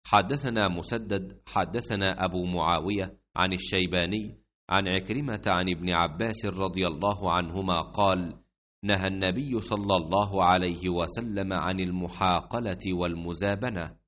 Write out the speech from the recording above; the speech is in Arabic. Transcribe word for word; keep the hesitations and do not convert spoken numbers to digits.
حدثنا مسدد حدثنا أبو معاوية عن الشيباني عن عكرمة عن ابن عباس رضي الله عنهما قال: نهى النبي صلى الله عليه وسلم عن المحاقلة والمزابنة.